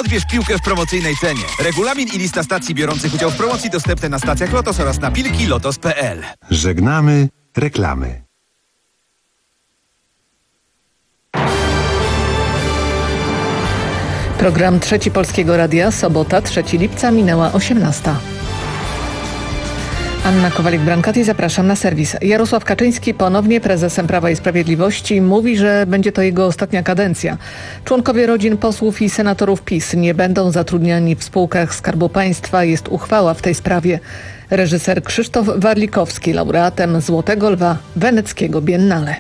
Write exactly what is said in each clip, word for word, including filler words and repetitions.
odbierz piłkę w promocyjnej cenie. Regulamin i lista stacji biorących udział w promocji dostępne na stacjach Lotos oraz na pilki lotos kropka p l. Żegnamy reklamy. Program Trzeci Polskiego Radia, sobota, trzeciego lipca, minęła osiemnasta. Anna Kowalik-Brankati, zapraszam na serwis. Jarosław Kaczyński, ponownie prezesem Prawa i Sprawiedliwości, mówi, że będzie to jego ostatnia kadencja. Członkowie rodzin posłów i senatorów PiS nie będą zatrudniani w spółkach Skarbu Państwa. Jest uchwała w tej sprawie. Reżyser Krzysztof Warlikowski, laureatem Złotego Lwa Weneckiego Biennale.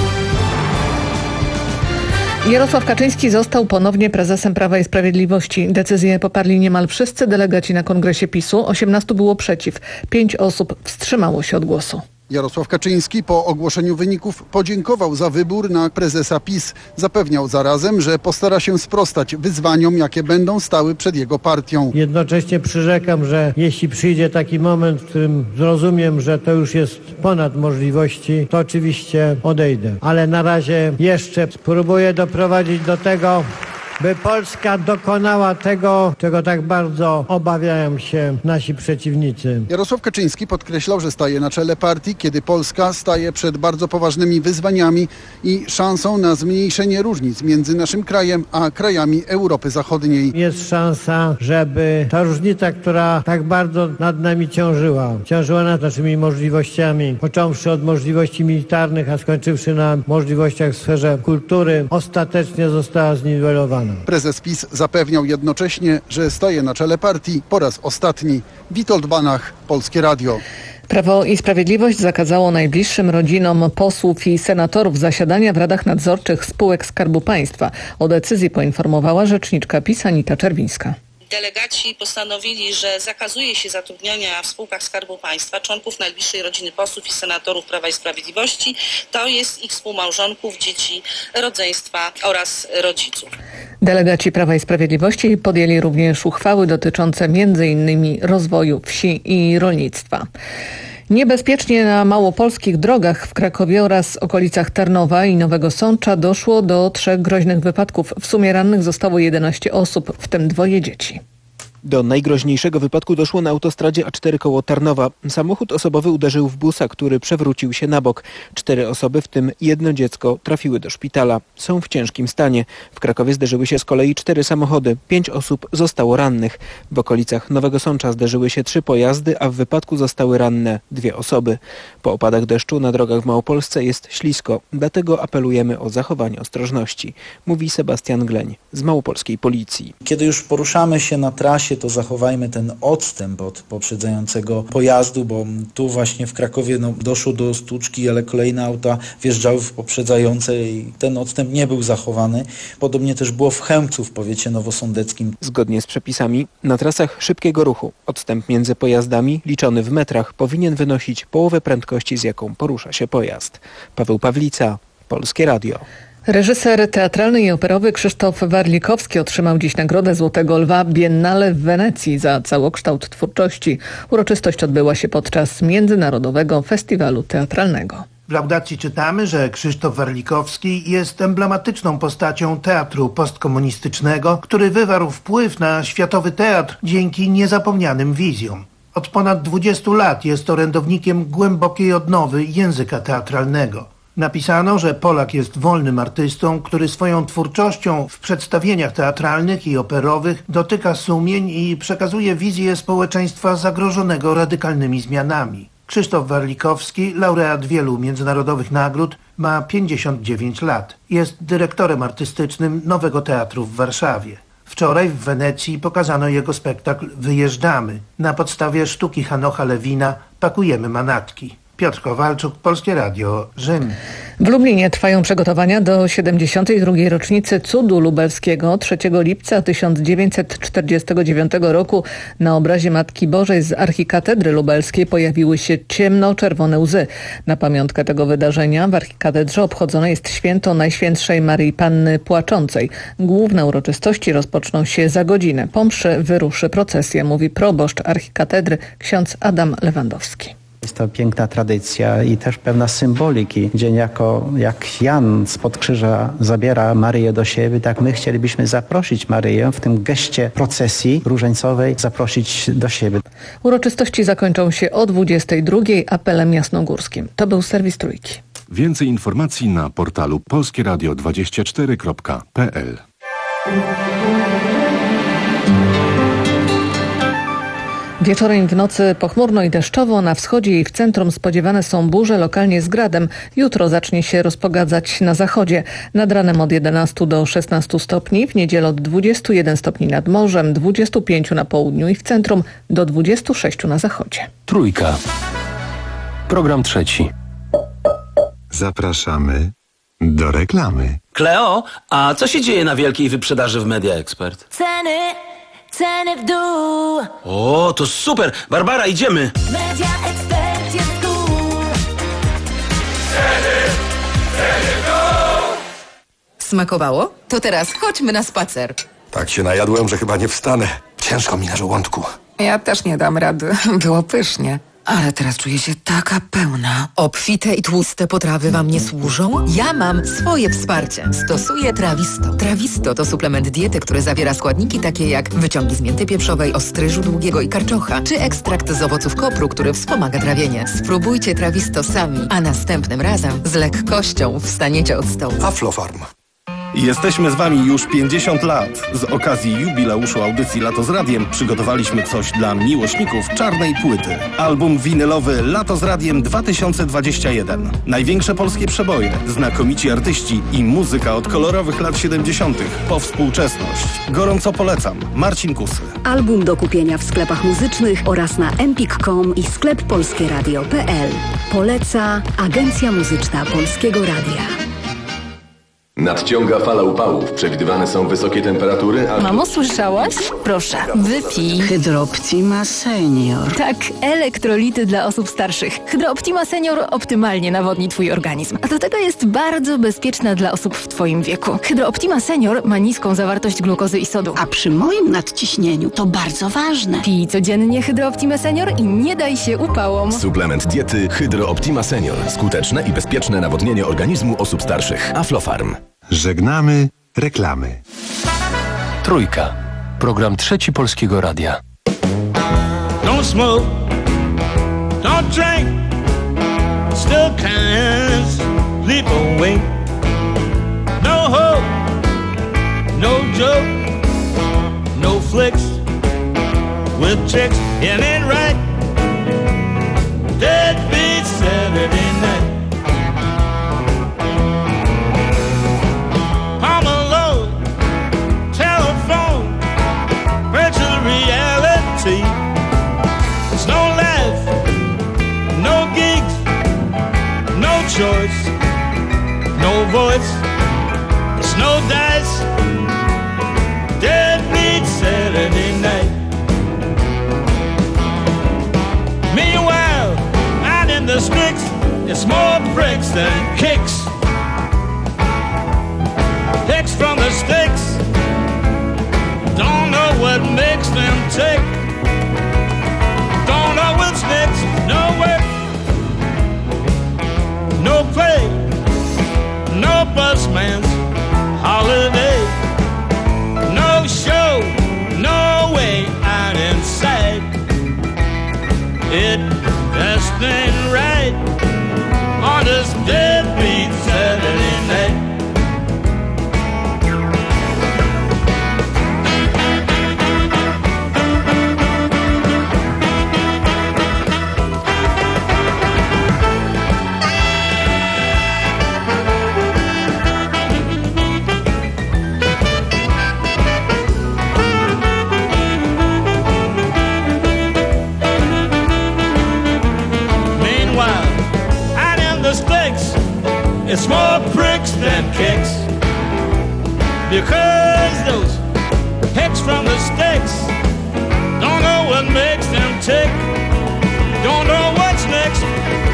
Jarosław Kaczyński został ponownie prezesem Prawa i Sprawiedliwości. Decyzję poparli niemal wszyscy delegaci na kongresie PiSu. osiemnastu było przeciw. Pięć osób wstrzymało się od głosu. Jarosław Kaczyński po ogłoszeniu wyników podziękował za wybór na prezesa PiS. Zapewniał zarazem, że postara się sprostać wyzwaniom, jakie będą stały przed jego partią. Jednocześnie przyrzekam, że jeśli przyjdzie taki moment, w którym zrozumiem, że to już jest ponad możliwości, to oczywiście odejdę. Ale na razie jeszcze spróbuję doprowadzić do tego, by Polska dokonała tego, czego tak bardzo obawiają się nasi przeciwnicy. Jarosław Kaczyński podkreślał, że staje na czele partii, kiedy Polska staje przed bardzo poważnymi wyzwaniami i szansą na zmniejszenie różnic między naszym krajem a krajami Europy Zachodniej. Jest szansa, żeby ta różnica, która tak bardzo nad nami ciążyła, ciążyła nad naszymi możliwościami, począwszy od możliwości militarnych, a skończywszy na możliwościach w sferze kultury, ostatecznie została zniwelowana. Prezes PiS zapewniał jednocześnie, że staje na czele partii po raz ostatni. Witold Banach, Polskie Radio. Prawo i Sprawiedliwość zakazało najbliższym rodzinom posłów i senatorów zasiadania w radach nadzorczych spółek Skarbu Państwa. O decyzji poinformowała rzeczniczka PiS Anita Czerwińska. Delegaci postanowili, że zakazuje się zatrudniania w spółkach Skarbu Państwa członków najbliższej rodziny posłów i senatorów Prawa i Sprawiedliwości, to jest ich współmałżonków, dzieci, rodzeństwa oraz rodziców. Delegaci Prawa i Sprawiedliwości podjęli również uchwały dotyczące między innymi rozwoju wsi i rolnictwa. Niebezpiecznie na małopolskich drogach w Krakowie oraz okolicach Tarnowa i Nowego Sącza doszło do trzech groźnych wypadków. W sumie rannych zostało jedenaście osób, w tym dwoje dzieci. Do najgroźniejszego wypadku doszło na autostradzie A cztery koło Tarnowa. Samochód osobowy uderzył w busa, który przewrócił się na bok. Cztery osoby, w tym jedno dziecko, trafiły do szpitala. Są w ciężkim stanie. W Krakowie zderzyły się z kolei cztery samochody. Pięć osób zostało rannych. W okolicach Nowego Sącza zderzyły się trzy pojazdy, a w wypadku zostały ranne dwie osoby. Po opadach deszczu na drogach w Małopolsce jest ślisko. Dlatego apelujemy o zachowanie ostrożności, mówi Sebastian Gleń z małopolskiej policji. Kiedy już poruszamy się na trasie, to zachowajmy ten odstęp od poprzedzającego pojazdu, bo tu właśnie w Krakowie no, doszło do stłuczki, ale kolejne auta wjeżdżały w poprzedzające i ten odstęp nie był zachowany. Podobnie też było w Chełmcu w powiecie nowosądeckim. Zgodnie z przepisami na trasach szybkiego ruchu odstęp między pojazdami liczony w metrach powinien wynosić połowę prędkości, z jaką porusza się pojazd. Paweł Pawlica, Polskie Radio. Reżyser teatralny i operowy Krzysztof Warlikowski otrzymał dziś nagrodę Złotego Lwa Biennale w Wenecji za całokształt twórczości. Uroczystość odbyła się podczas Międzynarodowego Festiwalu Teatralnego. W laudacji czytamy, że Krzysztof Warlikowski jest emblematyczną postacią teatru postkomunistycznego, który wywarł wpływ na światowy teatr dzięki niezapomnianym wizjom. Od ponad dwudziestu lat jest orędownikiem głębokiej odnowy języka teatralnego. Napisano, że Polak jest wolnym artystą, który swoją twórczością w przedstawieniach teatralnych i operowych dotyka sumień i przekazuje wizję społeczeństwa zagrożonego radykalnymi zmianami. Krzysztof Warlikowski, laureat wielu międzynarodowych nagród, ma pięćdziesiąt dziewięć lat. Jest dyrektorem artystycznym Nowego Teatru w Warszawie. Wczoraj w Wenecji pokazano jego spektakl Wyjeżdżamy. Na podstawie sztuki Hanocha Lewina Pakujemy manatki. Piotr Kowalczuk, Polskie Radio, Rzym. W Lublinie trwają przygotowania do siedemdziesiątej drugiej rocznicy Cudu Lubelskiego. trzeciego lipca tysiąc dziewięćset czterdziestego dziewiątego roku na obrazie Matki Bożej z archikatedry lubelskiej pojawiły się ciemno-czerwone łzy. Na pamiątkę tego wydarzenia w archikatedrze obchodzone jest święto Najświętszej Maryi Panny Płaczącej. Główne uroczystości rozpoczną się za godzinę. Po mszy wyruszy procesja, mówi proboszcz archikatedry ksiądz Adam Lewandowski. Jest to piękna tradycja i też pewna symboliki, gdzie niejako jak Jan spod krzyża zabiera Maryję do siebie, tak my chcielibyśmy zaprosić Maryję w tym geście procesji różańcowej, zaprosić do siebie. Uroczystości zakończą się o dwudziestej drugiej apelem jasnogórskim. To był serwis Trójki. Więcej informacji na portalu polskie radio dwadzieścia cztery kropka p l. Wieczorem i w nocy pochmurno i deszczowo, na wschodzie i w centrum spodziewane są burze, lokalnie z gradem. Jutro zacznie się rozpogadzać na zachodzie. Nad ranem od jedenastu do szesnastu stopni, w niedzielę od dwudziestu jeden stopni nad morzem, dwudziestu pięciu na południu i w centrum, do dwudziestu sześciu na zachodzie. Trójka. Program trzeci. Zapraszamy do reklamy. Kleo, a co się dzieje na wielkiej wyprzedaży w Media Expert? Ceny, ceny w dół. O, to super! Barbara, idziemy! Media Expert jest tu. Ceny, ceny w dół. Smakowało? To teraz chodźmy na spacer. Tak się najadłem, że chyba nie wstanę. Ciężko mi na żołądku. Ja też nie dam rady. Było pysznie. Ale teraz czuję się taka pełna. Obfite i tłuste potrawy wam nie służą? Ja mam swoje wsparcie. Stosuję Trawisto. Trawisto to suplement diety, który zawiera składniki takie jak wyciągi z mięty pieprzowej, ostryżu długiego i karczocha, czy ekstrakt z owoców kopru, który wspomaga trawienie. Spróbujcie Trawisto sami, a następnym razem z lekkością wstaniecie od stołu. Aflofarm. Jesteśmy z Wami już pięćdziesiąt lat. Z okazji jubileuszu audycji Lato z Radiem przygotowaliśmy coś dla miłośników czarnej płyty. Album winylowy Lato z Radiem dwa tysiące dwadzieścia jeden. Największe polskie przeboje, znakomici artyści i muzyka od kolorowych lat siedemdziesiątych po współczesność. Gorąco polecam. Marcin Kusy. Album do kupienia w sklepach muzycznych oraz na empik kropka com i sklep polskie radio kropka p l. Poleca Agencja Muzyczna Polskiego Radia. Nadciąga fala upałów. Przewidywane są wysokie temperatury, a... Mamo, słyszałaś? Proszę, wypij. Hydrooptima Senior. Tak, elektrolity dla osób starszych. Hydrooptima Senior optymalnie nawodni Twój organizm. A do tego jest bardzo bezpieczna dla osób w Twoim wieku. Hydrooptima Senior ma niską zawartość glukozy i sodu. A przy moim nadciśnieniu to bardzo ważne. Pij codziennie Hydrooptima Senior i nie daj się upałom. Suplement diety Hydrooptima Senior. Skuteczne i bezpieczne nawodnienie organizmu osób starszych. Aflofarm. Żegnamy reklamy. Trójka. Program trzeci Polskiego Radia. Don't smoke, don't drink, still can't sleep away. No hope, no joke, no flicks with chicks, it ain't right. Deadbeat Saturday night. Reality. It's no life, no gigs, no choice, no voice. It's no dice. Deadbeat Saturday night. Meanwhile, out in the sticks, it's more bricks than kicks. Kicks from the sticks. Don't know what makes them tick. Don't know what's next. No work, no play, no busman's holiday. No show, no way out inside. It just ain't right on this deadbeat Saturday night. It's more bricks than kicks, because those hicks from the sticks don't know what makes them tick, don't know what's next.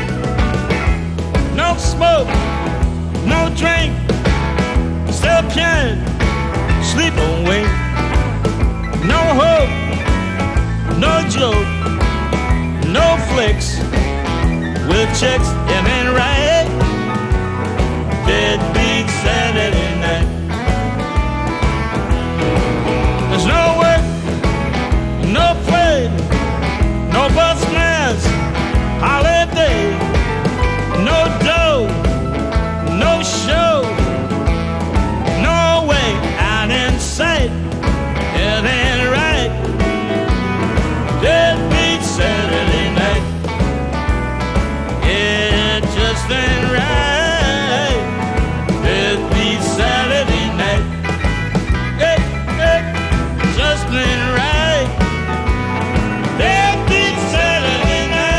No smoke, no drink, still can't sleep away. No hope, no joke, no flicks with chicks in and right. Deadbeat Saturday night. There's no work, no play, no busman's holiday, no dough, no show, no way out in sight. It ain't right. Deadbeat Saturday night. It just ain't right. Deadbeat Saturday night. It, it just ain't right. Deadbeat Saturday night.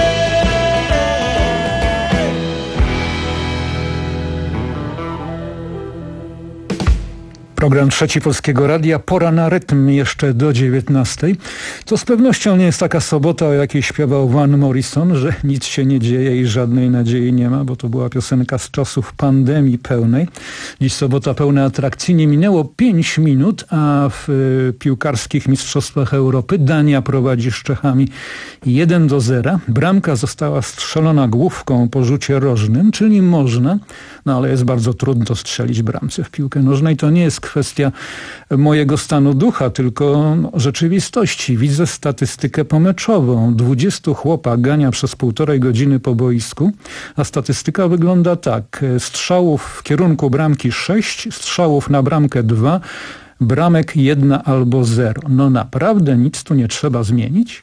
Program Trzeci Polskiego Radia. Pora na rytm jeszcze do dziewiętnastej. To z pewnością nie jest taka sobota, o jakiej śpiewał Van Morrison, że nic się nie dzieje i żadnej nadziei nie ma, bo to była piosenka z czasów pandemii pełnej. Dziś sobota pełna atrakcji. Nie minęło pięć minut, a w y, piłkarskich mistrzostwach Europy Dania prowadzi z Czechami jeden do zera. Bramka została strzelona główką po rzucie rożnym, czyli można, no ale jest bardzo trudno strzelić bramce w piłkę nożnej. To nie jest kwestia mojego stanu ducha, tylko rzeczywistości. Widzę statystykę pomeczową. dwudziestu chłopak gania przez półtorej godziny po boisku, a statystyka wygląda tak. Strzałów w kierunku bramki sześć, strzałów na bramkę dwa, bramek jedna albo zero. No naprawdę nic tu nie trzeba zmienić?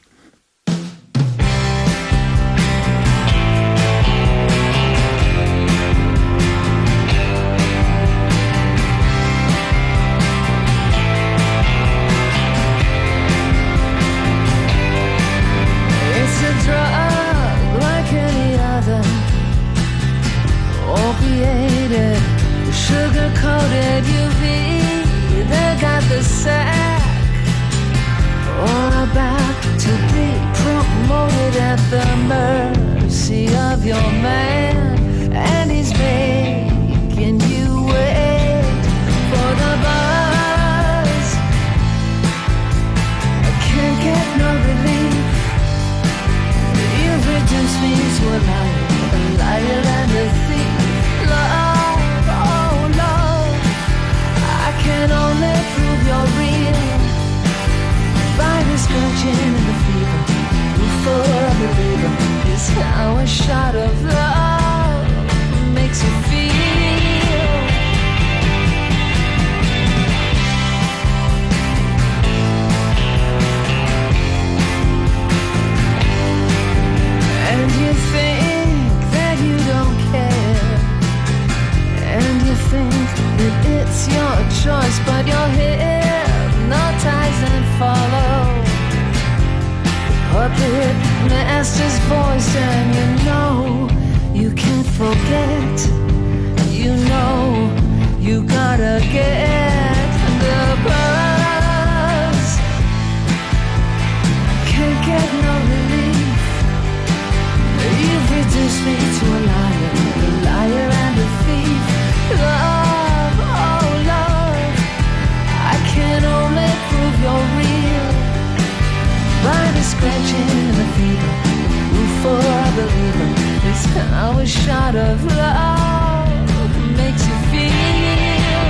Sugar-coated U V, they got the sack, all about to be promoted at the mercy of your man, and he's making you wait for the buzz. I can't get no relief. You reduce me to a liar, a liar and a thief. Love, can only prove you're real by the scratching and the fever. For a believer is how a shot of love makes you feel. And you think that you don't care, and you think that it's your choice, but you're hypnotized and follow puppet master's voice, and you know you can't forget. You know you gotta get the buzz. Can't get no relief. You've reduced me to a liar, a liar and a thief. Love, oh love, I can only prove you're real by the scratching and the fever. Ooh, for a believer, it's how a shot of love makes you feel.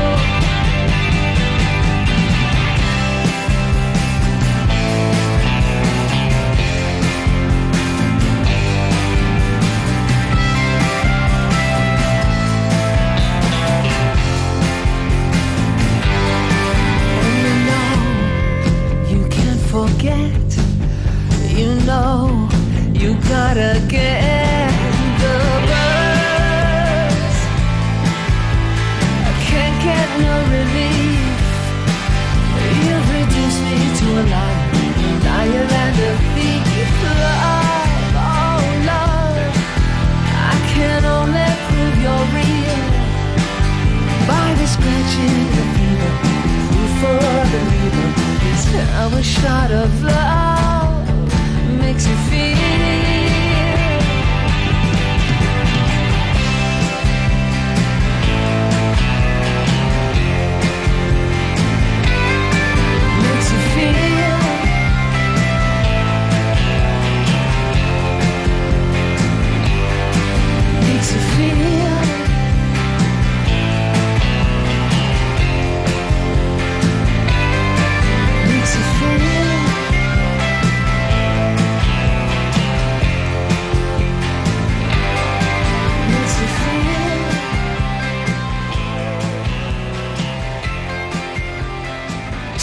Forget, you know, you gotta get the buzz. I can't get no relief. You've reduced me to a liar, a liar and a thief. Love, oh love, I can only prove you're real by the scratching the fever. Proof for a believer. How a shot of love makes you feel. Makes you feel.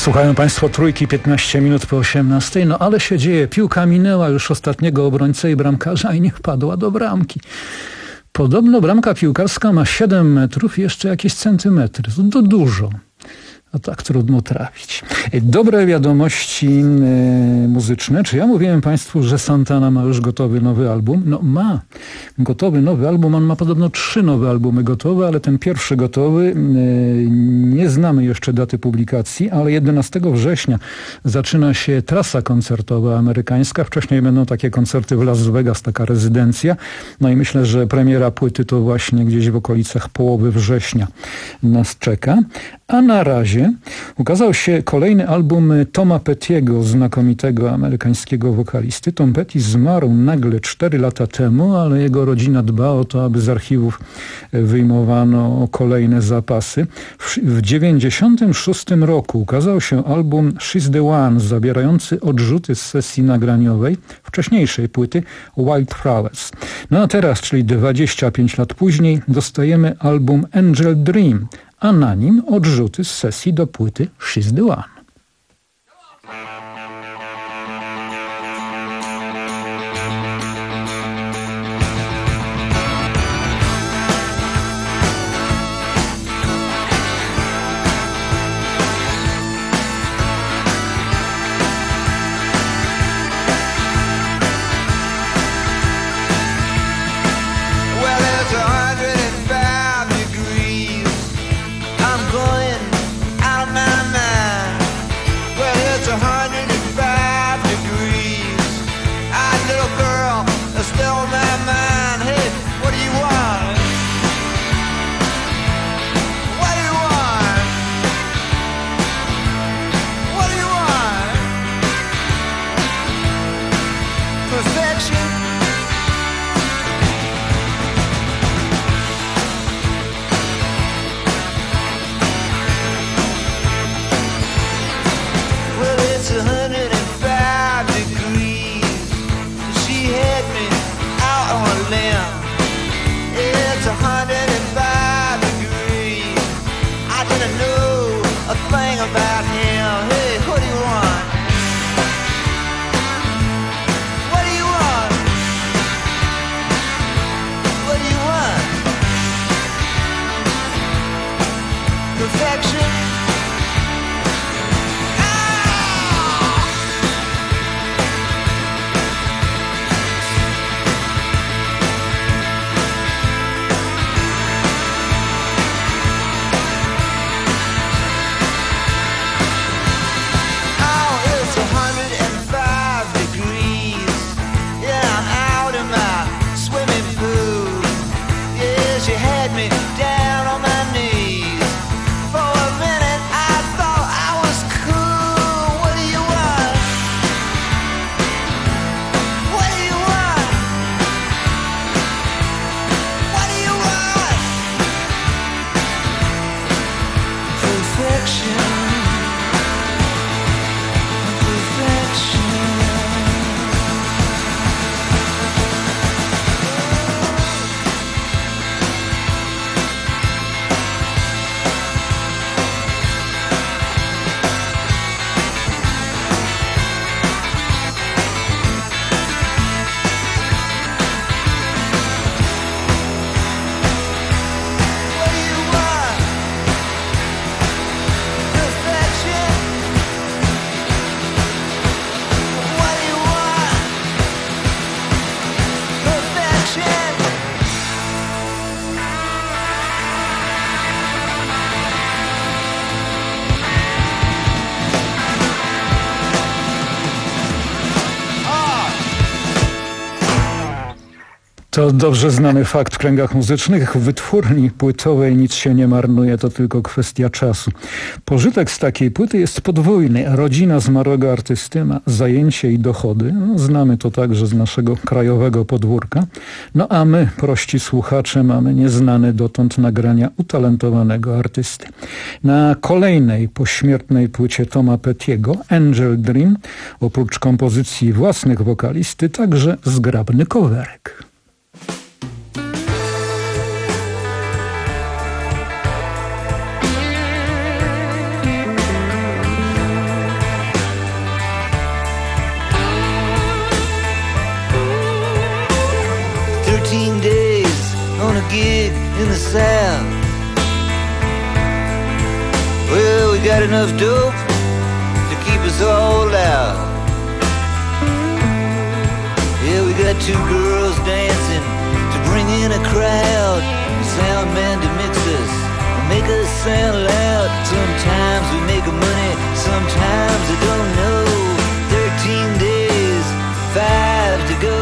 Słuchają Państwo Trójki, piętnaście minut po osiemnastej. No ale się dzieje. Piłka minęła już ostatniego obrońcę i bramkarza i niech padła do bramki. Podobno bramka piłkarska ma siedem metrów i jeszcze jakieś centymetry. To dużo. A tak trudno trafić. Dobre wiadomości y, muzyczne. Czy ja mówiłem Państwu, że Santana ma już gotowy nowy album? No ma. Gotowy nowy album. On ma podobno trzy nowe albumy gotowe, ale ten pierwszy gotowy, y, nie znamy jeszcze daty publikacji, ale jedenastego września zaczyna się trasa koncertowa amerykańska. Wcześniej będą takie koncerty w Las Vegas, taka rezydencja. No i myślę, że premiera płyty to właśnie gdzieś w okolicach połowy września nas czeka. A na razie ukazał się kolejny album Toma Pettiego, znakomitego amerykańskiego wokalisty. Tom Petty zmarł nagle cztery lata temu, ale jego rodzina dba o to, aby z archiwów wyjmowano kolejne zapasy. W dziewięćdziesiątym szóstym roku ukazał się album She's the One, zawierający odrzuty z sesji nagraniowej wcześniejszej płyty Wild Flowers. No a teraz, czyli dwadzieścia pięć lat później, dostajemy album Angel Dream, a na nim odrzuty z sesji do płyty She's the One. To dobrze znany fakt w kręgach muzycznych. W wytwórni płytowej nic się nie marnuje, to tylko kwestia czasu. Pożytek z takiej płyty jest podwójny. Rodzina zmarłego artysty ma zajęcie i dochody. No, znamy to także z naszego krajowego podwórka. No a my, prości słuchacze, mamy nieznane dotąd nagrania utalentowanego artysty. Na kolejnej pośmiertnej płycie Toma Pettiego, Angel Dream, oprócz kompozycji własnych wokalisty, także zgrabny coverek. enough dope to keep us all out. Yeah, we got two girls dancing to bring in a crowd. The sound man to mix us, make us sound loud. Sometimes we make money, sometimes I don't know. Thirteen days, five to go.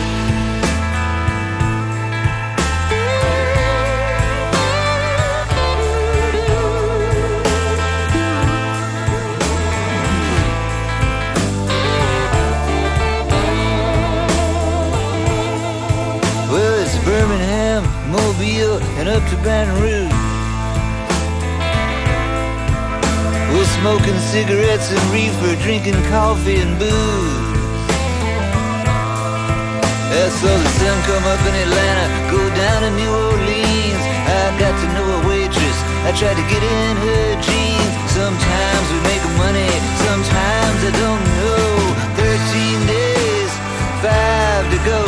Birmingham, Mobile, and up to Baton Rouge. We're smoking cigarettes and reefer, drinking coffee and booze. I saw the sun come up in Atlanta, go down to New Orleans. I got to know a waitress, I tried to get in her jeans. Sometimes we make money, sometimes I don't know. Thirteen days, five to go.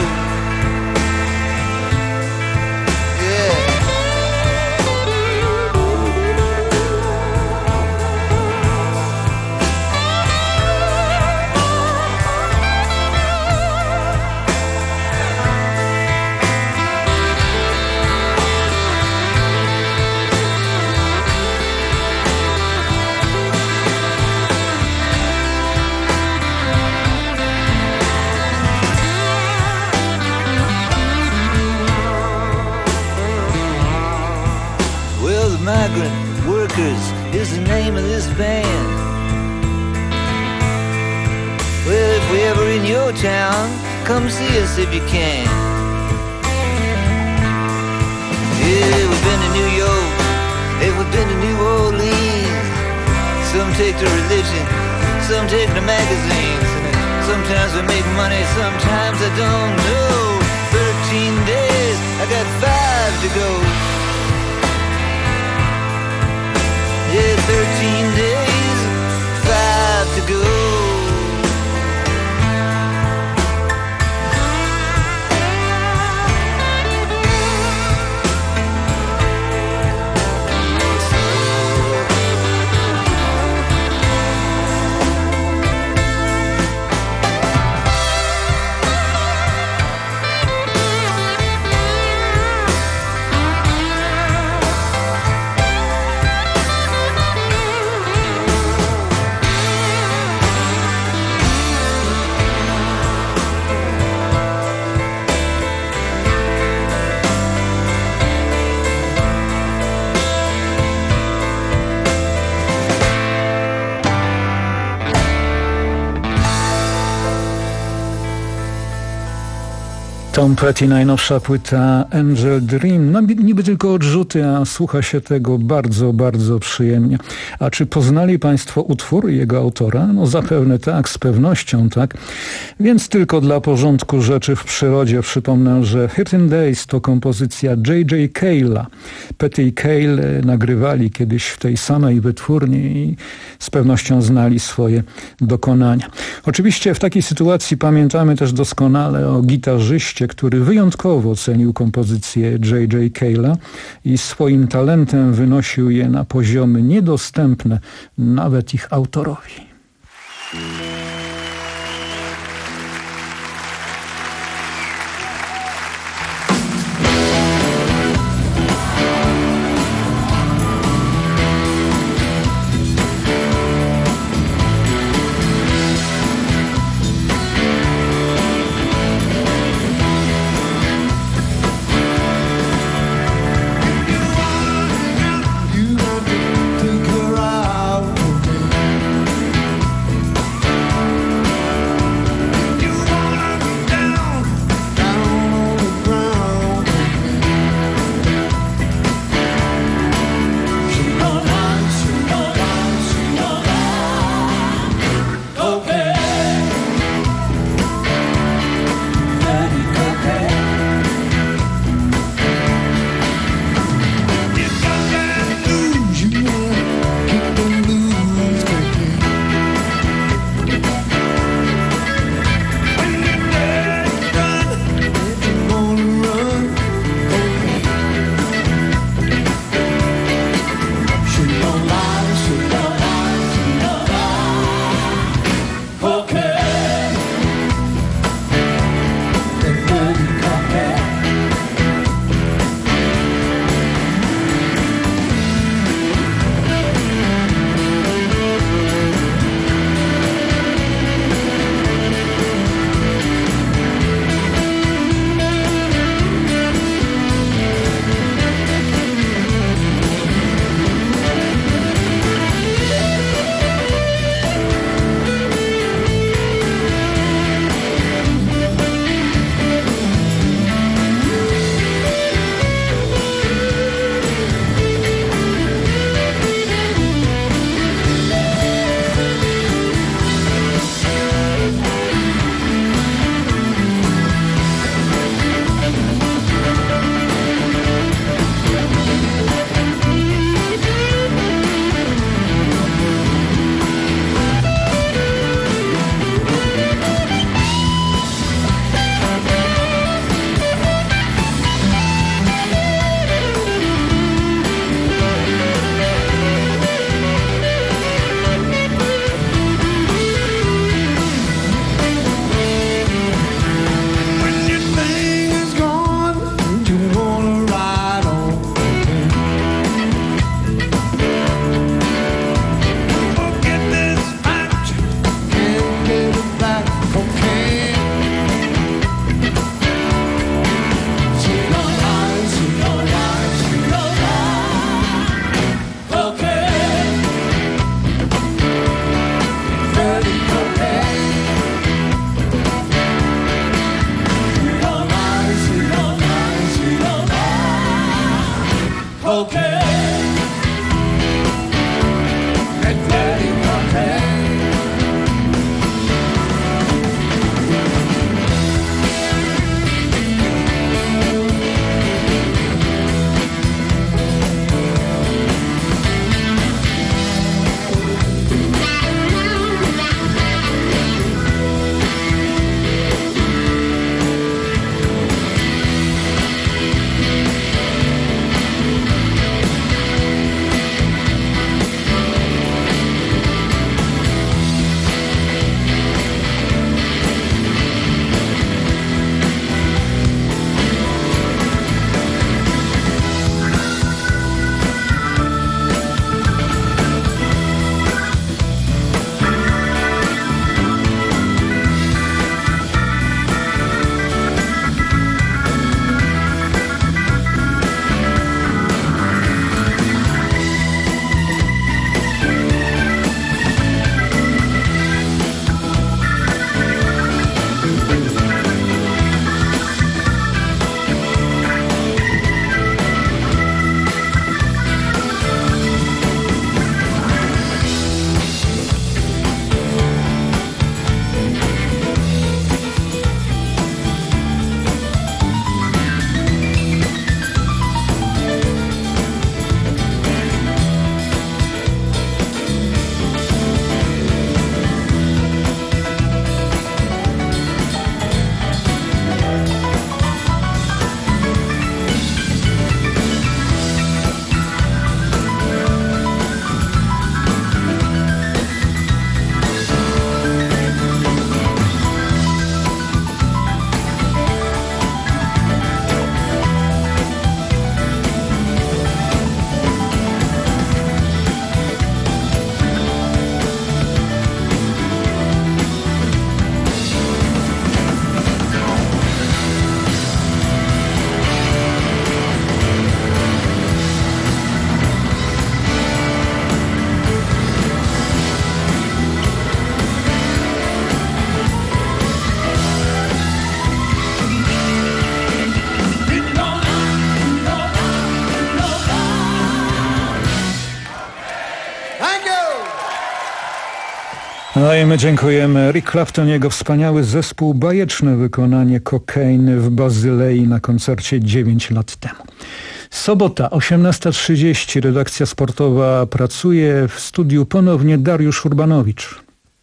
Migrant Workers is the name of this band. Well, if we're ever in your town, come see us if you can. Yeah, we've been to New York, hey, we've been to New Orleans. Some take the religion, some take the magazines. Sometimes we make money, sometimes I don't know. Thirteen days, I got five to go. Yeah, thirteen days, five to go. Tom Petty, najnowsza płyta Angel Dream. No niby tylko odrzuty, a słucha się tego bardzo, bardzo przyjemnie. A czy poznali Państwo utwór i jego autora? No zapewne tak, z pewnością tak. Więc tylko dla porządku rzeczy w przyrodzie przypomnę, że Thirteen Days to kompozycja J J Cale'a. Petty i Cale nagrywali kiedyś w tej samej wytwórni i z pewnością znali swoje dokonania. Oczywiście w takiej sytuacji pamiętamy też doskonale o gitarzyście, który wyjątkowo cenił kompozycje J J Cale'a i swoim talentem wynosił je na poziomy niedostępne nawet ich autorowi. Take her out. No i my dziękujemy. Eric Clapton, jego wspaniały zespół, bajeczne wykonanie Kokainy w Bazylei na koncercie dziewięć lat temu. Sobota, osiemnasta trzydzieści, redakcja sportowa pracuje, w studiu ponownie Dariusz Urbanowicz.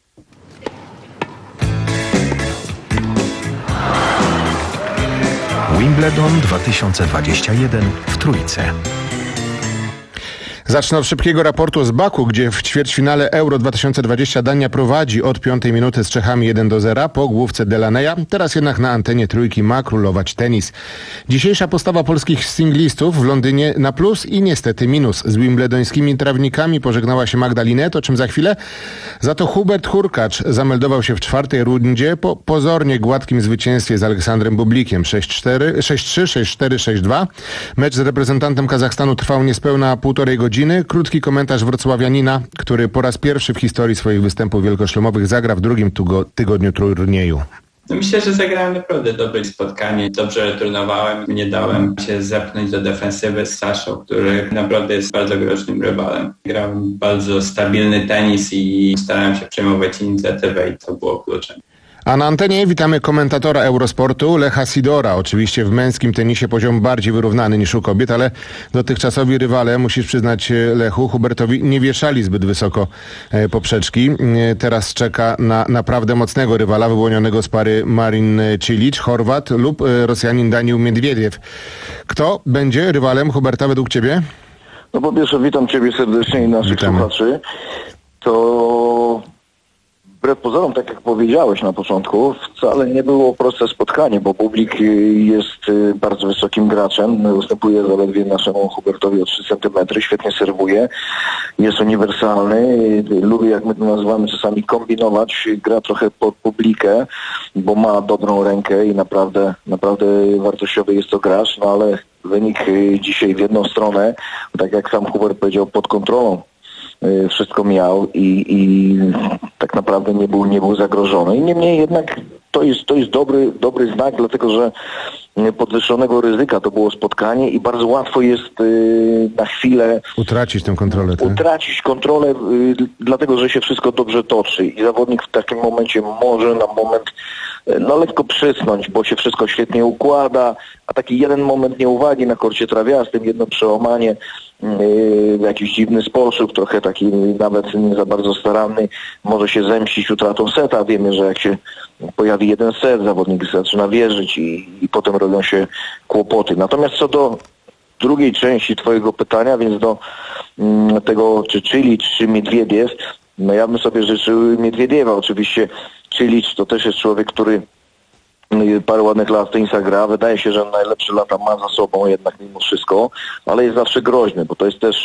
Wimbledon dwa tysiące dwadzieścia jeden w Trójce. Zacznę od szybkiego raportu z Baku, gdzie w ćwierćfinale Euro dwa tysiące dwadzieścia Dania prowadzi od piątej minuty z Czechami jeden do zera po główce Delaneya. Teraz jednak na antenie Trójki ma królować tenis. Dzisiejsza postawa polskich singlistów w Londynie na plus i niestety minus. Z wimbledońskimi trawnikami pożegnała się Magda Linette, o czym za chwilę. Za to Hubert Hurkacz zameldował się w czwartej rundzie po pozornie gładkim zwycięstwie z Aleksandrem Bublikiem sześć cztery, sześć trzy, sześć cztery, sześć dwa. Mecz z reprezentantem Kazachstanu trwał niespełna półtorej godziny. Krótki komentarz wrocławianina, który po raz pierwszy w historii swoich występów wielkoszlemowych zagra w drugim tugo- tygodniu turnieju. No myślę, że zagrałem naprawdę dobre spotkanie. Dobrze trenowałem, nie dałem się zepchnąć do defensywy z Saszą, który naprawdę jest bardzo groźnym rywalem. Grałem bardzo stabilny tenis i starałem się przejmować inicjatywę i to było kluczem. A na antenie witamy komentatora Eurosportu Lecha Sidora. Oczywiście w męskim tenisie poziom bardziej wyrównany niż u kobiet, ale dotychczasowi rywale, musisz przyznać Lechu, Hubertowi, nie wieszali zbyt wysoko poprzeczki. Teraz czeka na naprawdę mocnego rywala wyłonionego z pary Marin Cilic, Chorwat lub Rosjanin Daniil Miedwiediew. Kto będzie rywalem Huberta według Ciebie? No po pierwsze witam Ciebie serdecznie i naszych Witamy. słuchaczy. To... Wbrew pozorom, tak jak powiedziałeś na początku, wcale nie było proste spotkanie, bo Bublik jest bardzo wysokim graczem, ustępuje zaledwie naszemu Hubertowi o trzy centymetry, świetnie serwuje, jest uniwersalny, lubi, jak my to nazywamy, czasami kombinować, gra trochę pod publikę, bo ma dobrą rękę i naprawdę, naprawdę wartościowy jest to gracz, no ale wynik dzisiaj w jedną stronę, tak jak sam Hubert powiedział, pod kontrolą. Wszystko miał i, i tak naprawdę nie był, nie był zagrożony. I niemniej jednak to jest, to jest dobry, dobry znak, dlatego że podwyższonego ryzyka to było spotkanie i bardzo łatwo jest y, na chwilę utracić tę kontrolę. Tak? Utracić kontrolę, y, dlatego że się wszystko dobrze toczy i zawodnik w takim momencie może na moment y, no lekko przysnąć, bo się wszystko świetnie układa, a taki jeden moment nieuwagi na korcie trawiastym, jedno przełamanie w jakiś dziwny sposób, trochę taki nawet nie za bardzo staranny, może się zemścić utratą seta. Wiemy, że jak się pojawi jeden set, zawodnik zaczyna wierzyć i, i potem robią się kłopoty. Natomiast co do drugiej części Twojego pytania, więc do mm, tego, czy Cilic, czy Miedwiediew, no ja bym sobie życzył Miedwiediewa. Oczywiście Cilic to też jest człowiek, który parę ładnych lat w tenisa gra. Wydaje się, że najlepsze lata ma za sobą jednak mimo wszystko, ale jest zawsze groźny, bo to jest też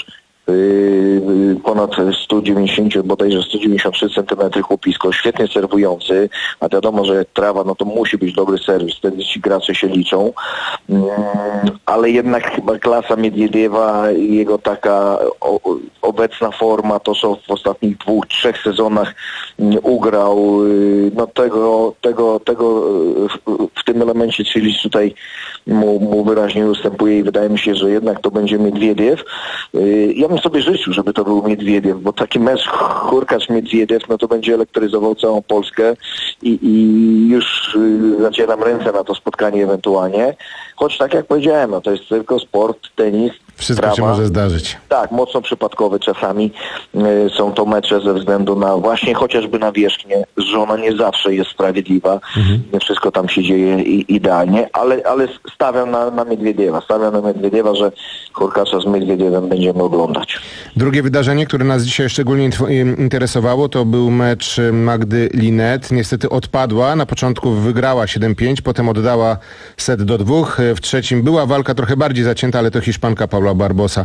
yy, ponad sto dziewięćdziesiąt, bodajże sto dziewięćdziesiąt trzy centymetry chłopisko, świetnie serwujący, a wiadomo, że jak trawa, no to musi być dobry serwis, wtedy ci gracze się liczą, yy, ale jednak chyba klasa Miedwiediewa i jego taka o, obecna forma, to co w ostatnich dwóch, trzech sezonach yy, ugrał, yy, no tego, tego, tego yy, w, w tym elemencie Cilic tutaj mu, mu wyraźnie ustępuje i wydaje mi się, że jednak to będzie Miedwiediew. Yy, ja bym sobie życzył, żeby to był Miedwiediew, bo taki mecz Hurkacz-Miedwiediew, no to będzie elektryzował całą Polskę i, i już yy, zacieram ręce na to spotkanie ewentualnie. Choć tak jak powiedziałem, no to jest tylko sport, tenis. Wszystko prawa. się może zdarzyć. Tak, mocno przypadkowe czasami y, są to mecze ze względu na właśnie chociażby nawierzchnię, że ona nie zawsze jest sprawiedliwa, mhm. nie wszystko tam się dzieje i, idealnie, ale, ale stawiam na, na Miedwiediewa, stawiam na Miedwiediewa, że Hurkacza z Miedwiediewem będziemy oglądać. Drugie wydarzenie, które nas dzisiaj szczególnie interesowało, to był mecz Magdy Linette. Niestety odpadła, na początku wygrała siedem pięć, potem oddała set do dwóch, w trzecim była walka trochę bardziej zacięta, ale to Hiszpanka Paula Barbosa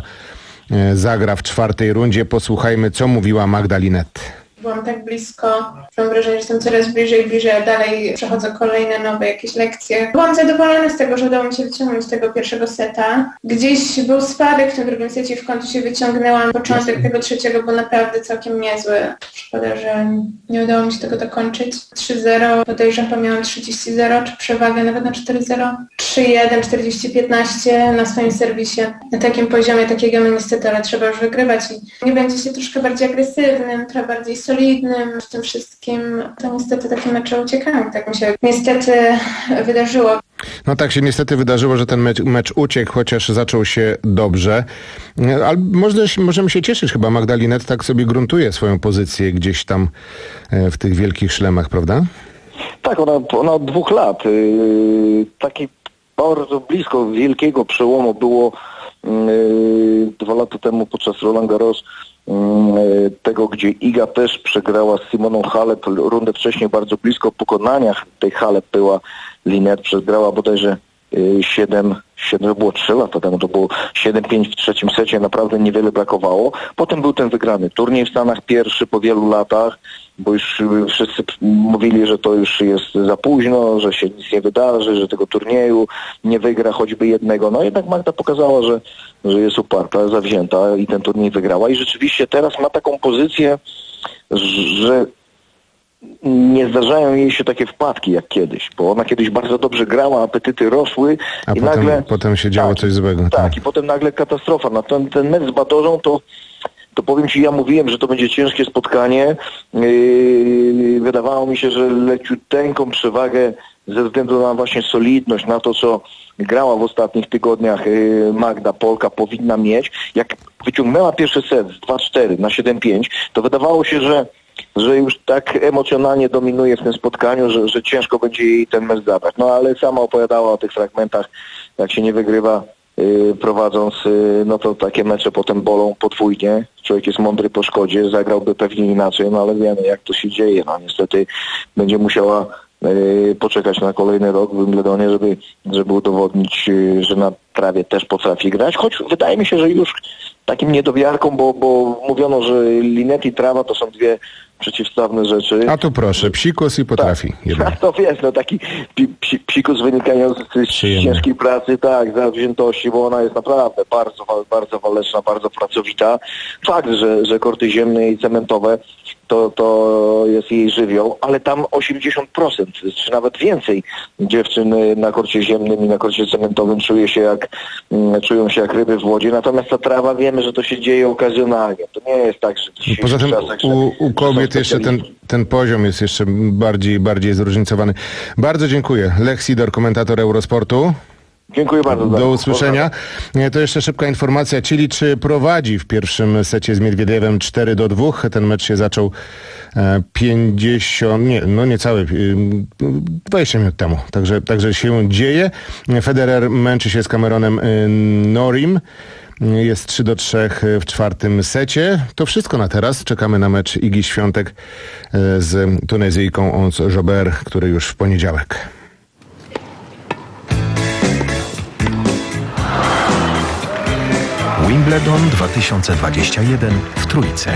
zagra w czwartej rundzie. Posłuchajmy, co mówiła Magda Linette. Byłam tak blisko, mam wrażenie, że jestem coraz bliżej, bliżej, a dalej przechodzę kolejne nowe jakieś lekcje. Byłam zadowolona z tego, że udało mi się wyciągnąć z tego pierwszego seta. Gdzieś był spadek w tym drugim secie, w końcu się wyciągnęłam. Początek tego trzeciego był naprawdę całkiem niezły. Szkoda, że nie udało mi się tego dokończyć. trzy zero, podejrzewam, to miałam trzydzieści zero, czy przewagę nawet na cztery zero. trzy jeden, czterdzieści piętnaście na swoim serwisie. Na takim poziomie takiego niestety, ale trzeba już wygrywać i nie będzie się troszkę bardziej agresywnym, trochę bardziej solidnym. solidnym w tym wszystkim, to niestety takie mecze uciekają. Tak mi się niestety wydarzyło. No tak się niestety wydarzyło, że ten mecz, mecz uciekł, chociaż zaczął się dobrze. Ale można, możemy się cieszyć, chyba Magda Linette tak sobie gruntuje swoją pozycję gdzieś tam w tych wielkich szlemach, prawda? Tak, ona, ona od dwóch lat. Yy, taki bardzo blisko wielkiego przełomu było yy, dwa lata temu podczas Roland Garros, yy, tego, gdzie Iga też przegrała z Simoną Halep rundę wcześniej, bardzo blisko pokonania tej Halep była Linette, przegrała bodajże siedem, siedem, to było trzy lata temu, to było siedem pięć w trzecim secie, naprawdę niewiele brakowało. Potem był ten wygrany turniej w Stanach, pierwszy po wielu latach, bo już wszyscy mówili, że to już jest za późno, że się nic nie wydarzy, że tego turnieju nie wygra choćby jednego. No jednak Magda pokazała, że, że jest uparta, zawzięta i ten turniej wygrała i rzeczywiście teraz ma taką pozycję, że nie zdarzają jej się takie wpadki jak kiedyś, bo ona kiedyś bardzo dobrze grała, apetyty rosły a i potem, nagle... potem się działo tak, coś złego. Tak, tak, i potem nagle katastrofa. Na ten, ten mecz z Batorzą to, to powiem Ci, ja mówiłem, że to będzie ciężkie spotkanie. Yy, wydawało mi się, że leciuteńką przewagę ze względu na właśnie solidność, na to, co grała w ostatnich tygodniach yy, Magda Polka powinna mieć. Jak wyciągnęła pierwszy set z dwa cztery na siedem pięć, to wydawało się, że że już tak emocjonalnie dominuje w tym spotkaniu, że, że ciężko będzie jej ten mecz zabrać. No ale sama opowiadała o tych fragmentach, jak się nie wygrywa yy, prowadząc, yy, no to takie mecze potem bolą podwójnie. Człowiek jest mądry po szkodzie, zagrałby pewnie inaczej, no ale wiemy jak to się dzieje. No niestety będzie musiała yy, poczekać na kolejny rok w Wimbledonie, żeby, żeby udowodnić, yy, że na trawie też potrafi grać, choć wydaje mi się, że już takim niedowiarką, bo, bo mówiono, że Linette i trawa to są dwie przeciwstawne rzeczy. A tu proszę, psikus i potrafi. Tak, to wiesz, no taki pi, psi, psikus wynikający z ciężkiej pracy, tak, zawziętości, bo ona jest naprawdę bardzo, bardzo waleczna, bardzo pracowita. Fakt, że, że korty ziemne i cementowe to, to jest jej żywioł, ale tam osiemdziesiąt procent, czy nawet więcej dziewczyn na korcie ziemnym i na korcie cementowym czuje się jak, czują się jak ryby w wodzie, natomiast ta trawa wiemy, że to się dzieje okazjonalnie. To nie jest tak, że poza tym czasach, że, u, u kobiet jeszcze ten, ten poziom jest jeszcze bardziej, bardziej zróżnicowany. Bardzo dziękuję. Lech Sidor, komentator Eurosportu. Dziękuję bardzo. Do usłyszenia. To jeszcze szybka informacja. Cilic prowadzi w pierwszym secie z Miedwiediewem cztery do dwóch. Ten mecz się zaczął pięćdziesiąt, nie, no niecałe dwadzieścia minut temu. Także, także się dzieje. Federer męczy się z Cameronem Norim. Jest trzy do trzech w czwartym secie. To wszystko na teraz. Czekamy na mecz Igi Świątek z Tunezyjką Ons Jobert, który już w poniedziałek. Wimbledon dwa tysiące dwadzieścia jeden w Trójce.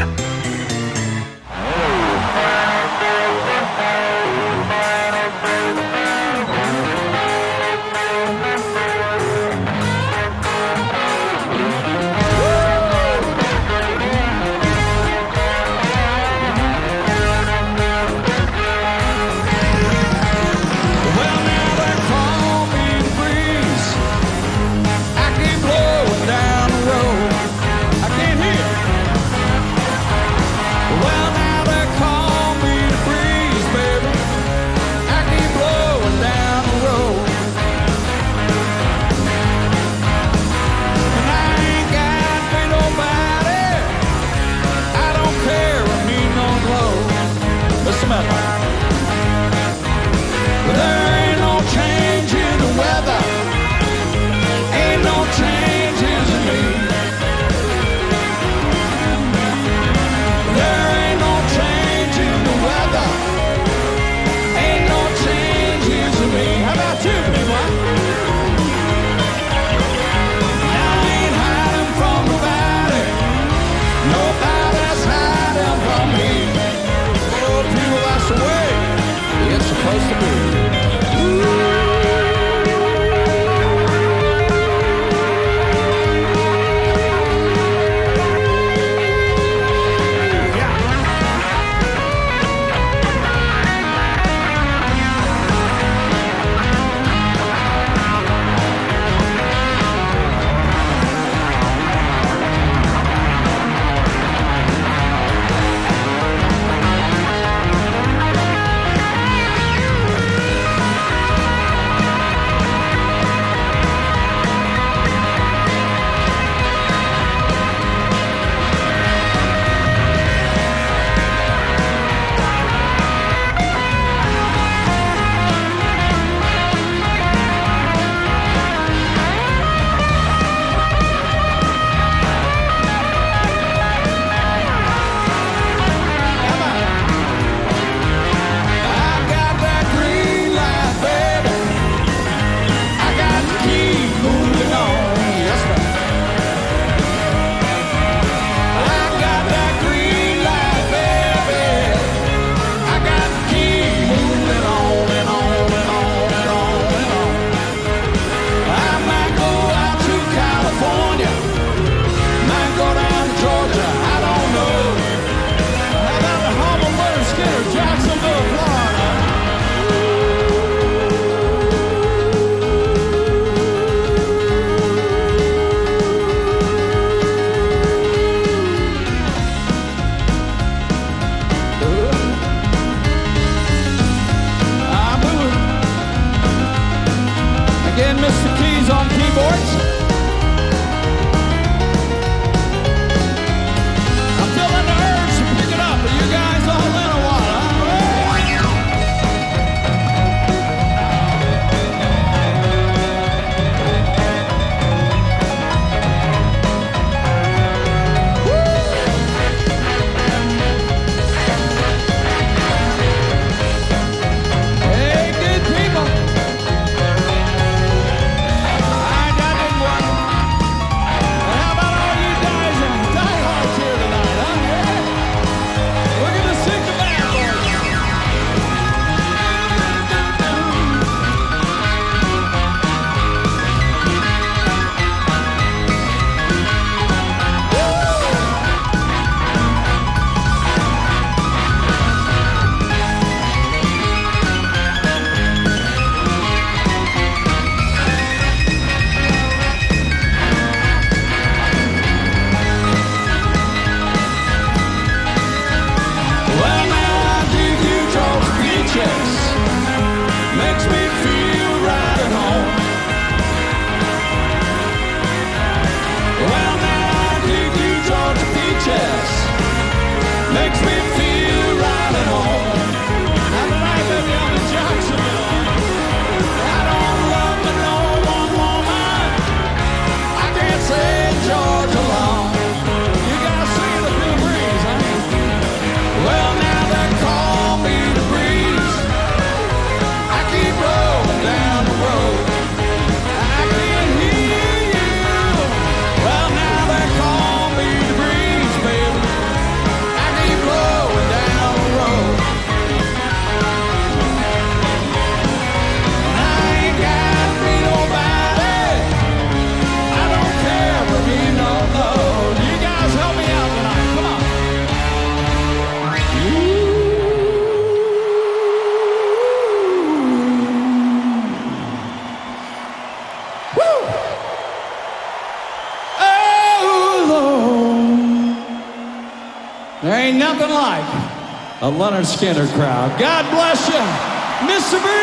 looking like a Leonard Skinner crowd. God bless you, Mister B!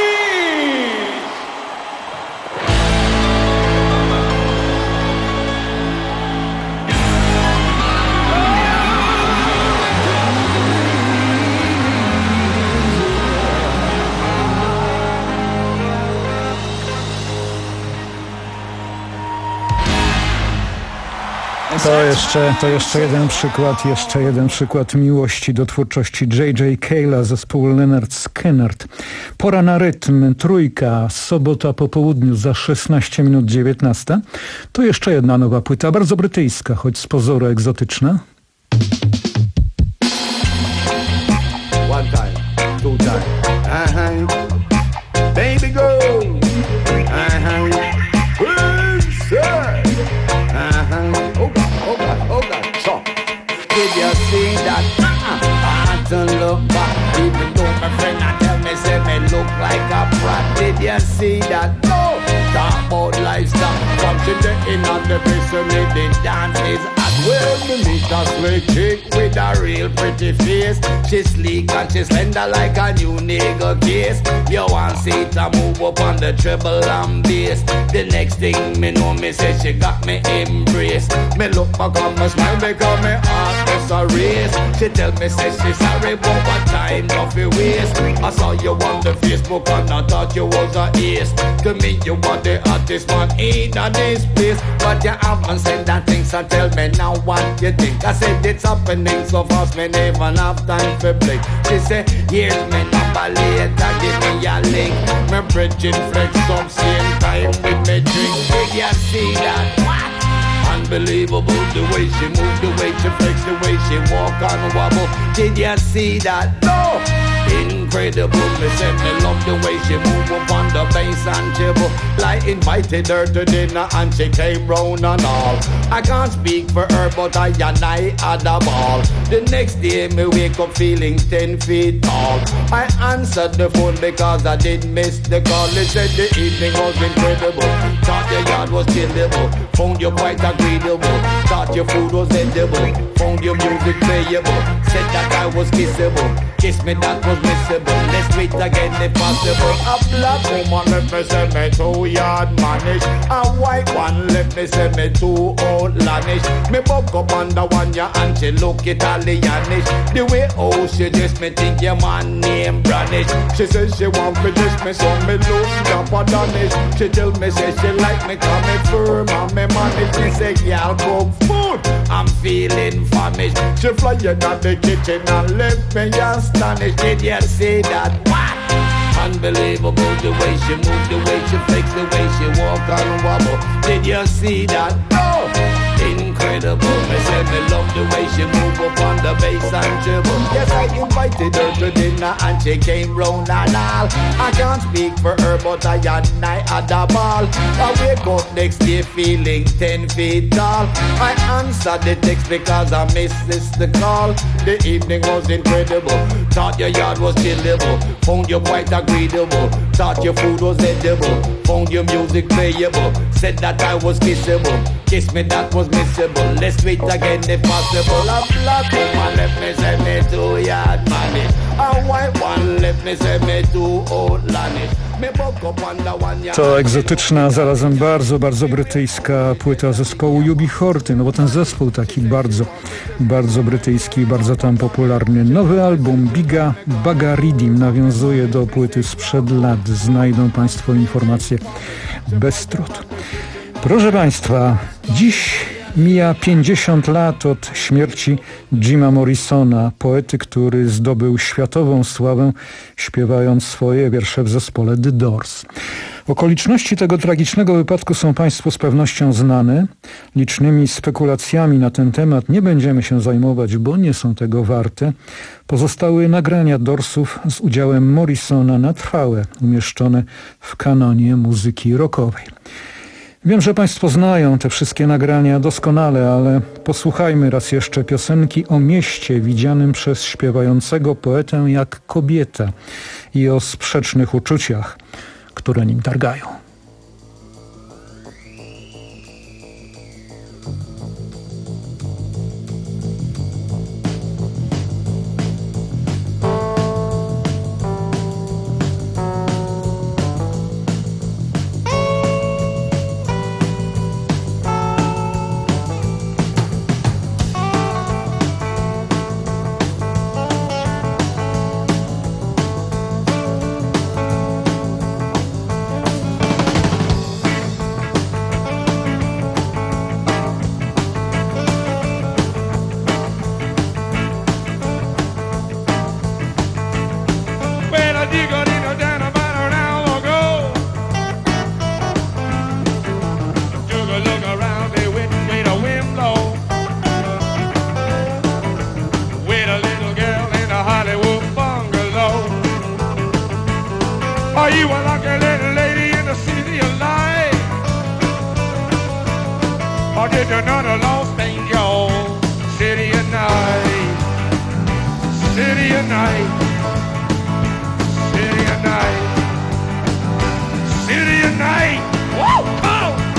To jeszcze, to jeszcze jeden przykład, jeszcze jeden przykład miłości do twórczości J J Cale'a, zespół Leonard Skinner. Pora na rytm, trójka, sobota po południu za szesnaście minut dziewiętnasta. To jeszcze jedna nowa płyta, bardzo brytyjska, choć z pozoru egzotyczna. One time, two time, uh-huh. Baby go, uh-huh. Uh-huh. Oh God, oh God, oh God. So, did you see that? Uh-uh. I had to look back, even though my friend I tell me, say me look like a brat. Did you see that? No. Talk about lifestyle, from today in on the place of living dance is at well. Me meet a slick chick with a real pretty face. She sleek and she slender like a new nigga case. You want see it a move up on the treble and bass. The next thing me know, me say she got me embrace. Me look back on my smile because me heart is a race. She tell me say she sorry but what time nothing waste. I saw you on the Facebook and I thought you was a ace. To me you are the hottest man in this place. But you haven't said that thing, so tell me now what you think. I said it's happening so fast me never have time for blink. She say here's me number later, give me a link. Me bridging flex up same time with me drink. Did you see that? What? Unbelievable the way she move, the way she flex, the way she walk and wobble. Did you see that? No! Incredible, me say me love the way she move up on the bass and treble. Like invited her to dinner and she came round and all. I can't speak for her but I and I had a ball. The next day me wake up feeling ten feet tall. I answered the phone because I did miss the call. They said the evening was incredible. Thought your yard was chillable. Found you quite agreeable. Thought your food was edible. Found your music playable. Said that I was kissable. Kiss me that was missable. Let's meet again if possible. A black woman let me say me too yard manish. A white one let me say me too outlandish. Me buck up on the one ya and she look Italianish. The way oh she dress me think your man name Branish. She says she want me dress me so me look dapper danish. She tell me say she like me cause me firm and me manage. She say y'all cook food, I'm feeling famished. She fly in at the kitchen and left me astonished. Did you see that? What? Unbelievable the way she move, the way she flex, the way she walk and wobble. Did you see that? No! Incredible, me say me love the way she move up on the bass and treble. Yes, I invited her to dinner and she came round and all. I can't speak for her but I and I had a ball. I wake up next day feeling ten feet tall. I answered the text because I missed the call. The evening was incredible. Thought your yard was chillable. Found you quite agreeable. Thought your food was edible. Found your music playable. Said that I was kissable. Kiss me that was missable. Let's meet again if possible. A black woman let me say me too yard manish. A white one let me say me too outlandish. To egzotyczna, zarazem bardzo, bardzo brytyjska płyta zespołu U B Horty, no bo ten zespół taki bardzo, bardzo brytyjski, bardzo tam popularny. Nowy album Biga Baga Riddim nawiązuje do płyty sprzed lat. Znajdą Państwo informacje bez trudu. Proszę Państwa, dziś mija pięćdziesiąt lat od śmierci Jima Morrisona, poety, który zdobył światową sławę śpiewając swoje wiersze w zespole The Doors. Okoliczności tego tragicznego wypadku są Państwu z pewnością znane. Licznymi spekulacjami na ten temat nie będziemy się zajmować, bo nie są tego warte. Pozostały nagrania Doorsów z udziałem Morrisona na trwałe, umieszczone w kanonie muzyki rockowej. Wiem, że Państwo znają te wszystkie nagrania doskonale, ale posłuchajmy raz jeszcze piosenki o mieście widzianym przez śpiewającego poetę jak kobieta i o sprzecznych uczuciach, które nim targają. Oh, you were like a little lady in the city of light. Or did you know the lost angel? City of night, city of night, city of night, city of night. Woo! Come on!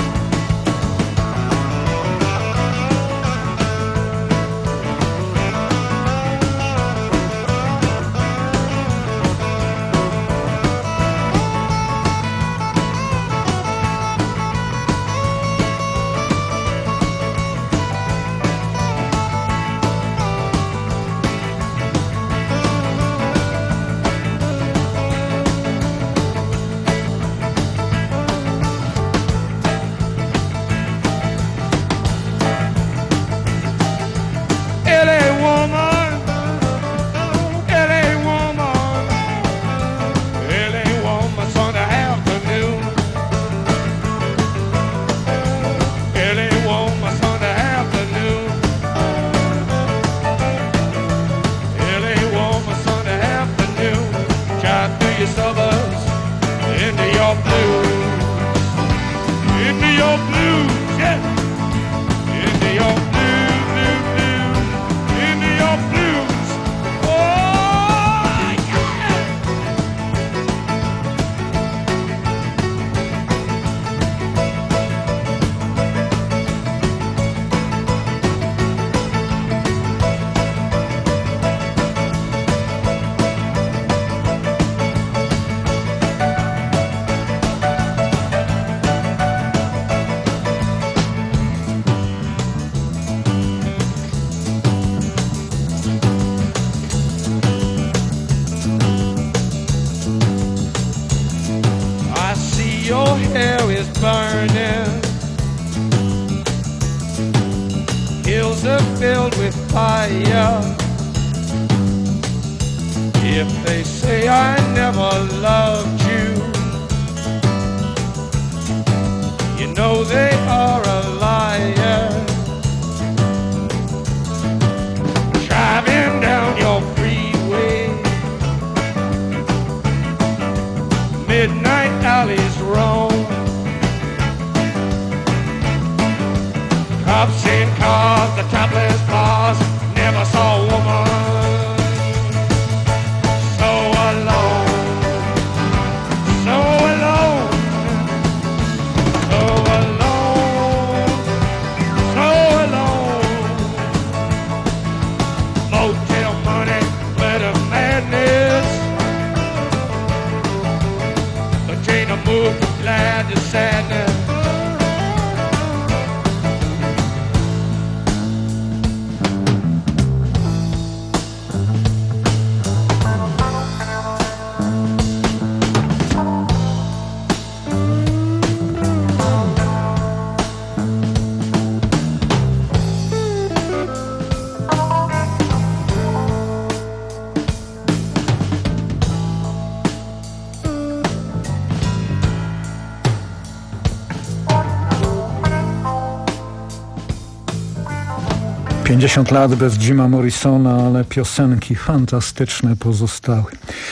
pięćdziesiąt lat bez Jima Morrisona, ale piosenki fantastyczne pozostały.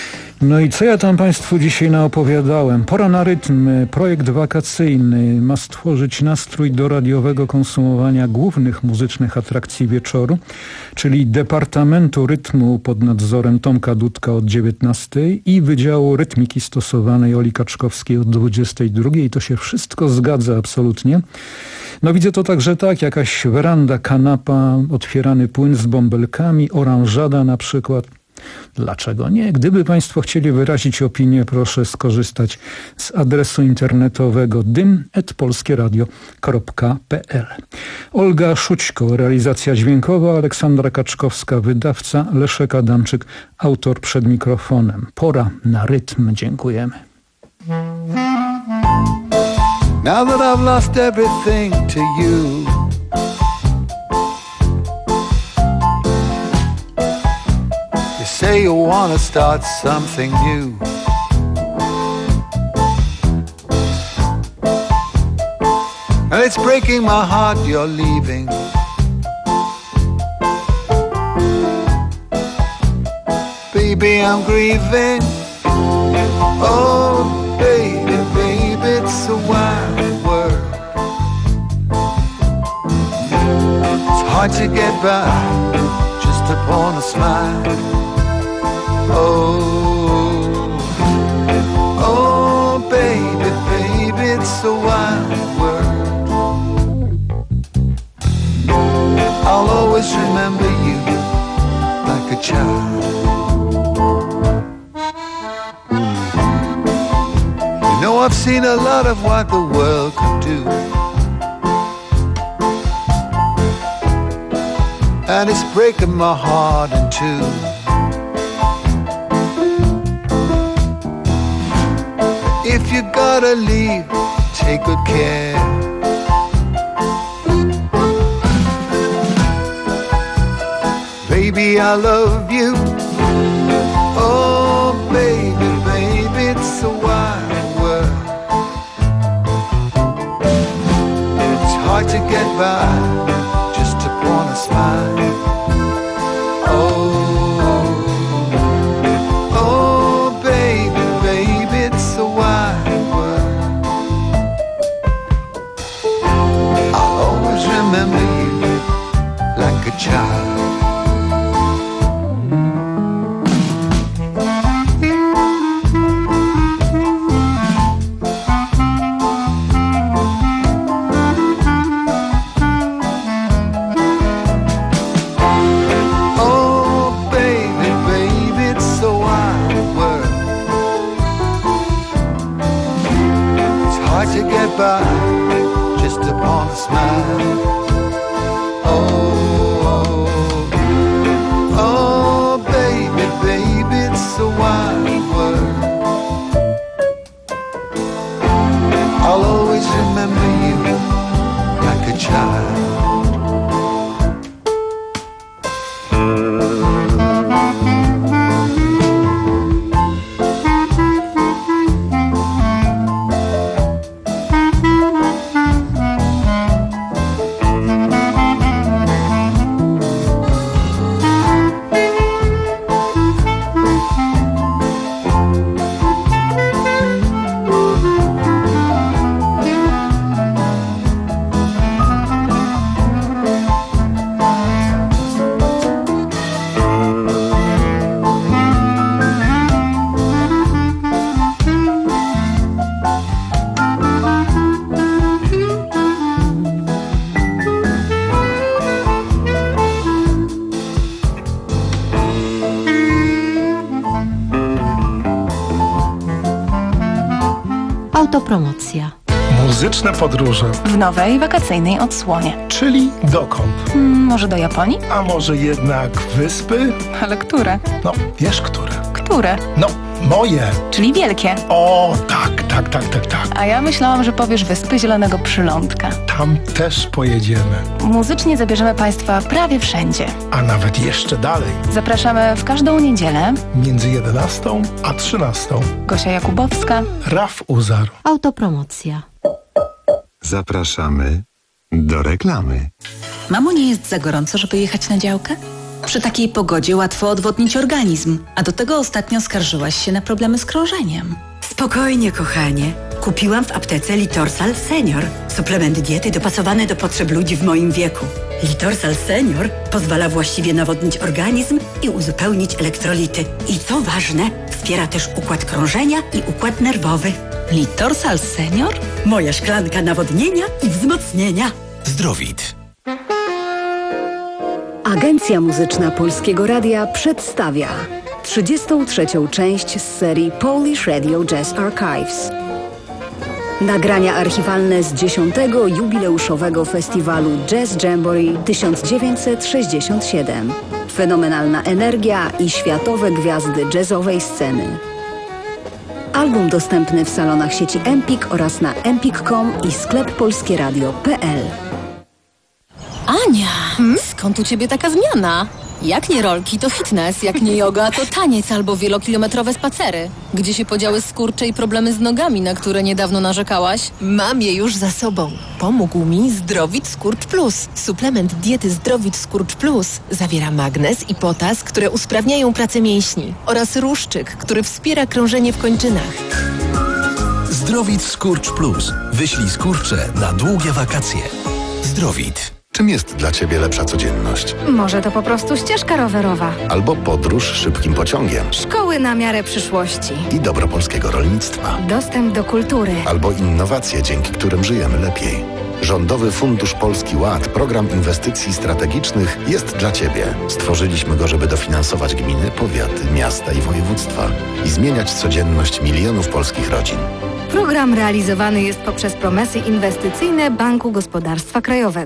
No i co ja tam Państwu dzisiaj naopowiadałem? Pora na rytm. Projekt wakacyjny ma stworzyć nastrój do radiowego konsumowania głównych muzycznych atrakcji wieczoru, czyli Departamentu Rytmu pod nadzorem Tomka Dudka od dziewiętnastej i Wydziału Rytmiki Stosowanej Oli Kaczkowskiej od dwudziestej drugiej. To się wszystko zgadza absolutnie. No widzę to także tak, jakaś weranda, kanapa, otwierany płyn z bąbelkami, oranżada na przykład. Dlaczego nie? Gdyby Państwo chcieli wyrazić opinię, proszę skorzystać z adresu internetowego dym at polskieradio kropka p l. Olga Szućko, realizacja dźwiękowa, Aleksandra Kaczkowska, wydawca, Leszek Adamczyk, autor przed mikrofonem. Pora na rytm. Dziękujemy. Now that I've lost everything to you, you say you want to start something new. And it's breaking my heart you're leaving. Baby, I'm grieving. Oh, by just upon a smile. Oh, oh, baby, baby, it's a wild world. I'll always remember you like a child. You know, I've seen a lot of what the world could do, and it's breaking my heart in two. If you gotta leave, take good care. Baby, I love you. Oh, baby, baby, it's a wild world. It's hard to get by just upon a smile. Oh, oh, baby, baby, it's a wild world. I'll always remember you like a child. By just upon a smile. Oh, oh, baby, baby, it's a wild world. I'll always remember you like a child. Autopromocja. Muzyczne podróże. W nowej, wakacyjnej odsłonie. Czyli dokąd? Hmm, może do Japonii? A może jednak wyspy? Ale które? No, wiesz które. Które? No, moje. Czyli wielkie. O, tak, tak, tak, tak, tak. A ja myślałam, że powiesz Wyspy Zielonego Przylądka. Tam też pojedziemy. Muzycznie zabierzemy Państwa prawie wszędzie. A nawet jeszcze dalej. Zapraszamy w każdą niedzielę. Między jedenastą a trzynastą. Gosia Jakubowska. Raf Uzar. Autopromocja. Zapraszamy do reklamy. Mamo, nie jest za gorąco, żeby jechać na działkę? Przy takiej pogodzie łatwo odwodnić organizm, a do tego ostatnio skarżyłaś się na problemy z krążeniem. Spokojnie, kochanie. Kupiłam w aptece Litorsal Senior. Suplement diety dopasowany do potrzeb ludzi w moim wieku. Litorsal Senior pozwala właściwie nawodnić organizm i uzupełnić elektrolity. I co ważne, wspiera też układ krążenia i układ nerwowy. Litorsal Senior? Moja szklanka nawodnienia i wzmocnienia. Zdrowit. Agencja Muzyczna Polskiego Radia przedstawia trzydziestą trzecią część z serii Polish Radio Jazz Archives. Nagrania archiwalne z dziesiątego jubileuszowego festiwalu Jazz Jamboree tysiąc dziewięćset sześćdziesiąt siedem. Fenomenalna energia i światowe gwiazdy jazzowej sceny. Album dostępny w salonach sieci Empik oraz na empik kropka com i sklep polskieradio kropka p l. Ania, hmm? Skąd u ciebie taka zmiana? Jak nie rolki, to fitness, jak nie yoga, to taniec albo wielokilometrowe spacery. Gdzie się podziały skurcze i problemy z nogami, na które niedawno narzekałaś? Mam je już za sobą. Pomógł mi Zdrowit Skurcz Plus. Suplement diety Zdrowit Skurcz Plus zawiera magnez i potas, które usprawniają pracę mięśni, oraz ruszczyk, który wspiera krążenie w kończynach. Zdrowit Skurcz Plus. Wyślij skurcze na długie wakacje. Zdrowit. Czym jest dla Ciebie lepsza codzienność? Może to po prostu ścieżka rowerowa. Albo podróż szybkim pociągiem. Szkoły na miarę przyszłości. I dobro polskiego rolnictwa. Dostęp do kultury. Albo innowacje, dzięki którym żyjemy lepiej. Rządowy Fundusz Polski Ład, program inwestycji strategicznych, jest dla Ciebie. Stworzyliśmy go, żeby dofinansować gminy, powiaty, miasta i województwa i zmieniać codzienność milionów polskich rodzin. Program realizowany jest poprzez promesy inwestycyjne Banku Gospodarstwa Krajowego.